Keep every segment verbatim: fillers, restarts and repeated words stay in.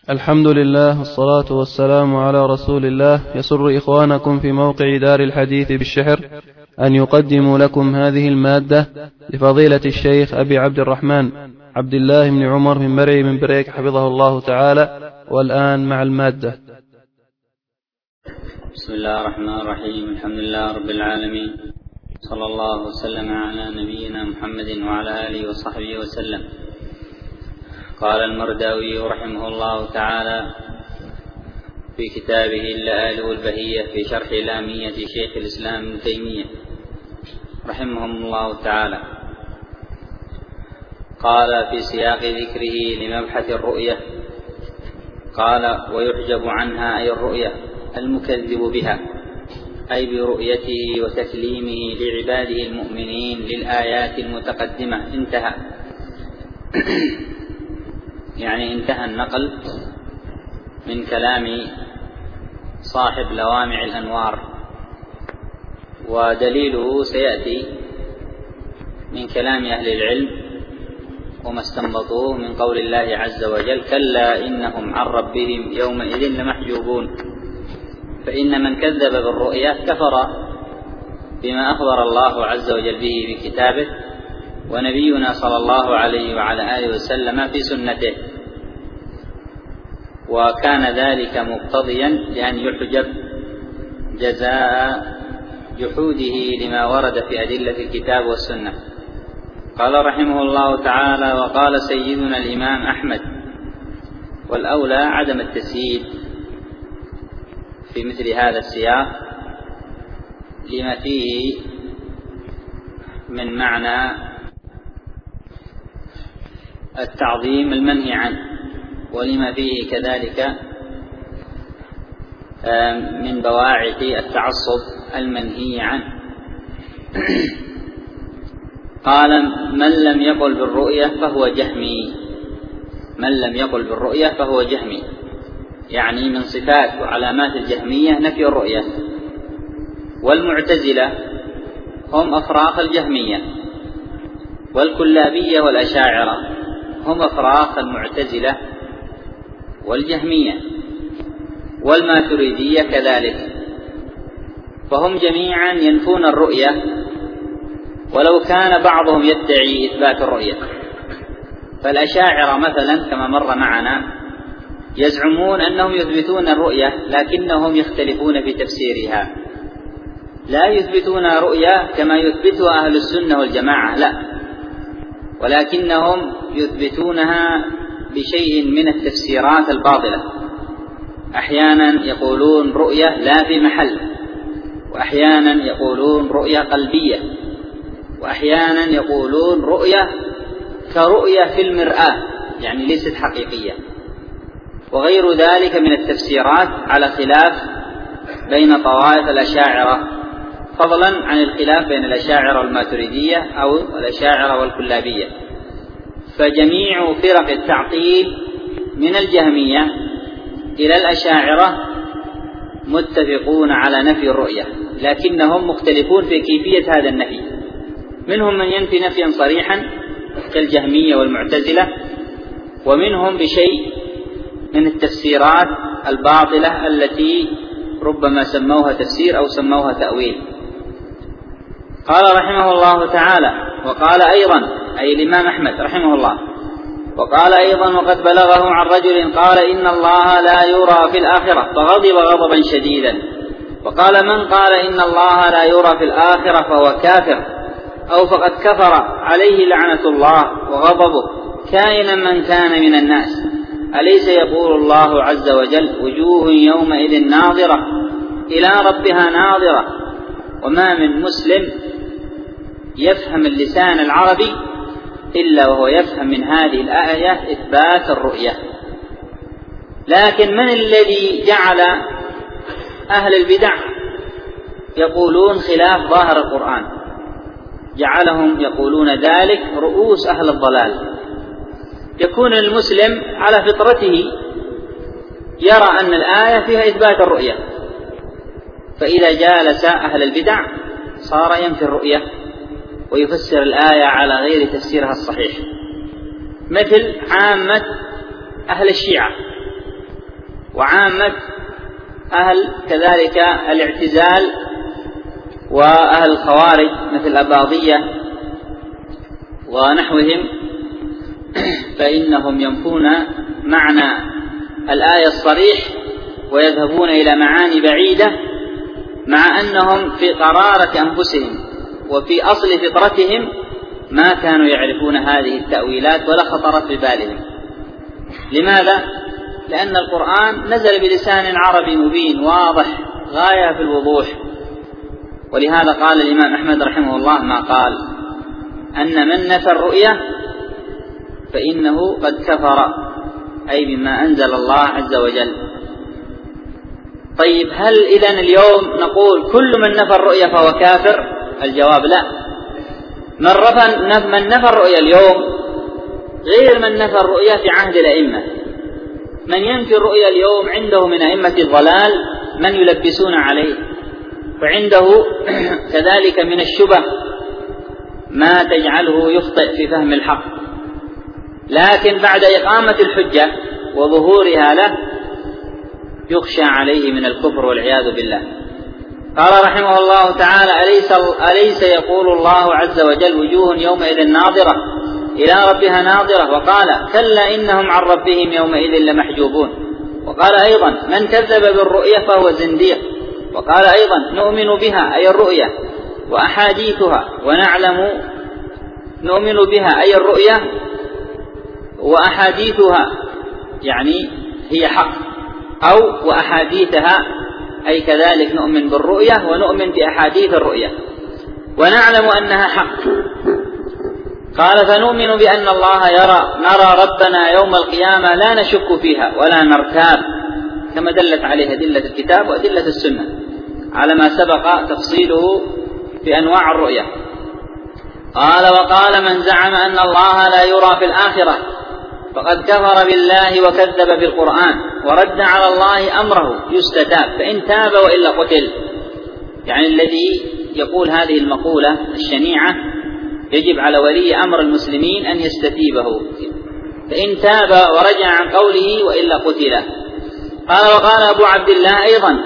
الحمد لله والصلاة والسلام على رسول الله. يسر إخوانكم في موقع دار الحديث بالشحر أن يقدموا لكم هذه المادة لفضيلة الشيخ أبي عبد الرحمن عبد الله بن عمر من مرعي من بريك حفظه الله تعالى. والآن مع المادة. بسم الله الرحمن الرحيم. الحمد لله رب العالمين، صلى الله وسلم على نبينا محمد وعلى آله وصحبه وسلم. قال المرداوي رحمه الله تعالى في كتابه اللآلئ البهية في شرح لامية شيخ الإسلام ابن تيمية رحمهم الله تعالى، قال في سياق ذكره لمبحث الرؤية، قال: ويحجب عنها أي الرؤية المكذب بها، أي برؤيته وتكليمه لعباده المؤمنين للآيات المتقدمة. انتهى يعني انتهى النقل من كلام صاحب لوامع الأنوار، ودليله سيأتي من كلام أهل العلم وما استنبطوه من قول الله عز وجل: كلا إنهم عن ربهم يومئذ لمحجوبون. فإن من كذب بالرؤيا كفر بما أخبر الله عز وجل به بكتابه ونبينا صلى الله عليه وعلى آله وسلم في سنته، وكان ذلك مقتضيا لأن يحجب جزاء جحوده لما ورد في أدلة الكتاب والسنة. قال رحمه الله تعالى: وقال سيدنا الإمام أحمد: والأولى عدم التسييد في مثل هذا السياق لما فيه من معنى التعظيم المنهي عنه، ولما فيه كذلك من بواعث التعصب المنهي عنه. قال: من لم يقل بالرؤية فهو جهمي. من لم يقل بالرؤية فهو جهمي، يعني من صفات وعلامات الجهمية نفي الرؤية. والمعتزلة هم أفراق الجهمية، والكلابية والأشاعرة هم أفراق المعتزلة والجهمية، والماتريدية كذلك، فهم جميعا ينفون الرؤية، ولو كان بعضهم يدعي إثبات الرؤية. فالأشاعرة مثلا كما مر معنا يزعمون أنهم يثبتون الرؤية، لكنهم يختلفون في تفسيرها، لا يثبتون رؤية كما يثبتها أهل السنة والجماعة، لا، ولكنهم يثبتونها بشيء من التفسيرات الباطلة. أحيانا يقولون رؤية لا في محل، وأحيانا يقولون رؤية قلبية، وأحيانا يقولون رؤية كرؤية في المرآة، يعني ليست حقيقية، وغير ذلك من التفسيرات، على خلاف بين طوائف الأشاعرة، فضلا عن الخلاف بين الأشاعرة والماتريدية أو الأشاعرة والكلابية. فجميع فرق التعطيل من الجهمية إلى الأشاعرة متفقون على نفي الرؤية، لكنهم مختلفون في كيفية هذا النفي. منهم من ينفي نفيا صريحا كالجهمية والمعتزلة، ومنهم بشيء من التفسيرات الباطلة التي ربما سموها تفسير أو سموها تأويل. قال رحمه الله تعالى: وقال أيضا، أي الإمام أحمد رحمه الله، وقال أيضا: وقد بلغه عن رجل قال إن الله لا يرى في الآخرة فغضب غضبا شديدا. وقال: من قال إن الله لا يرى في الآخرة فهو كافر، أو فقد كفر عليه لعنة الله وغضبه كائنا من كان من الناس. أليس يقول الله عز وجل: وجوه يومئذ ناظرة إلى ربها ناظرة. وما من مسلم يفهم اللسان العربي إلا وهو يفهم من هذه الآية إثبات الرؤية. لكن من الذي جعل أهل البدع يقولون خلاف ظاهر القرآن؟ جعلهم يقولون ذلك رؤوس أهل الضلال. يكون المسلم على فطرته يرى أن الآية فيها إثبات الرؤية، فإذا جالس أهل البدع صار ينفي الرؤية ويفسر الآية على غير تفسيرها الصحيح، مثل عامة أهل الشيعة وعامة أهل كذلك الاعتزال وأهل الخوارج مثل الأباضية ونحوهم، فإنهم ينفون معنى الآية الصريح ويذهبون إلى معاني بعيدة، مع أنهم في قرارة أنفسهم وفي أصل فطرتهم ما كانوا يعرفون هذه التأويلات ولا خطرت ببالهم. لماذا؟ لأن القرآن نزل بلسان عربي مبين واضح غاية في الوضوح. ولهذا قال الإمام أحمد رحمه الله ما قال: أن من نفى الرؤية فإنه قد كفر، أي بما أنزل الله عز وجل. طيب، هل إذن اليوم نقول كل من نفى الرؤية فهو كافر؟ الجواب لا. من نفى الرؤية اليوم غير من نفى الرؤية في عهد الأئمة. من ينفي الرؤية اليوم عنده من أئمة الضلال من يلبسون عليه، وعنده كذلك من الشبه ما تجعله يخطئ في فهم الحق. لكن بعد إقامة الحجة وظهورها له يخشى عليه من الكفر والعياذ بالله. قال رحمه الله تعالى: أليس, أليس يقول الله عز وجل: وجوه يومئذ ناظرة إلى ربها ناظرة. وقال: كلا إنهم عن ربهم يومئذ لمحجوبون. وقال أيضا: من كذب بالرؤية فهو زنديق. وقال أيضا: نؤمن بها أي الرؤية وأحاديثها ونعلم نؤمن بها أي الرؤية وأحاديثها، يعني هي حق، أو وأحاديثها أي كذلك نؤمن بالرؤية ونؤمن بأحاديث الرؤية ونعلم أنها حق. قال: فنؤمن بأن الله يرى نرى ربنا يوم القيامة لا نشك فيها ولا نرتاب، كما دلت عليه أدلة الكتاب وأدلة السنة على ما سبق تفصيله في أنواع الرؤية. قال: وقال من زعم أن الله لا يرى في الآخرة فقد كفر بالله وكذب بالقرآن ورد على الله أمره يستتاب، فإن تاب وإلا قتل. يعني الذي يقول هذه المقولة الشنيعة يجب على ولي أمر المسلمين أن يستتيبه، فإن تاب ورجع عن قوله وإلا قتل. قال: وقال أبو عبد الله أيضا: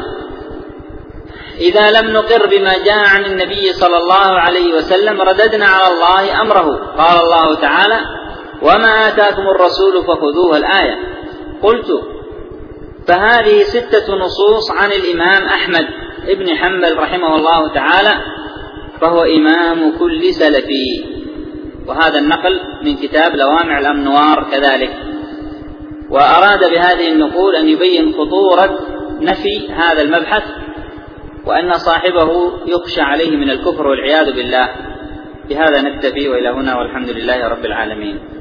إذا لم نقر بما جاء عن النبي صلى الله عليه وسلم رددنا على الله أمره. قال الله تعالى: وما آتاكم الرسول فخذوه، الآية. قلت: فهذه ستة نصوص عن الإمام أحمد ابن حنبل رحمه الله تعالى، فهو إمام كل سلفي. وهذا النقل من كتاب لوامع الأنوار كذلك. وأراد بهذه النقول أن يبين خطورة نفي هذا المبحث، وأن صاحبه يخشى عليه من الكفر والعياذ بالله. بهذا نكتفي، وإلى هنا، والحمد لله رب العالمين.